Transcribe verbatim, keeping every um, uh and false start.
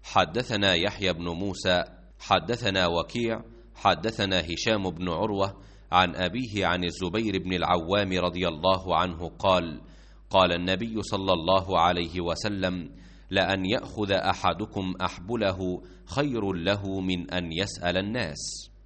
حدثنا يحيى بن موسى حدثنا وكيع حدثنا هشام بن عروة عن أبيه عن الزبير بن العوام رضي الله عنه قال قال النبي صلى الله عليه وسلم لأن يأخذ أحدكم أحبله خير له من أن يسأل الناس.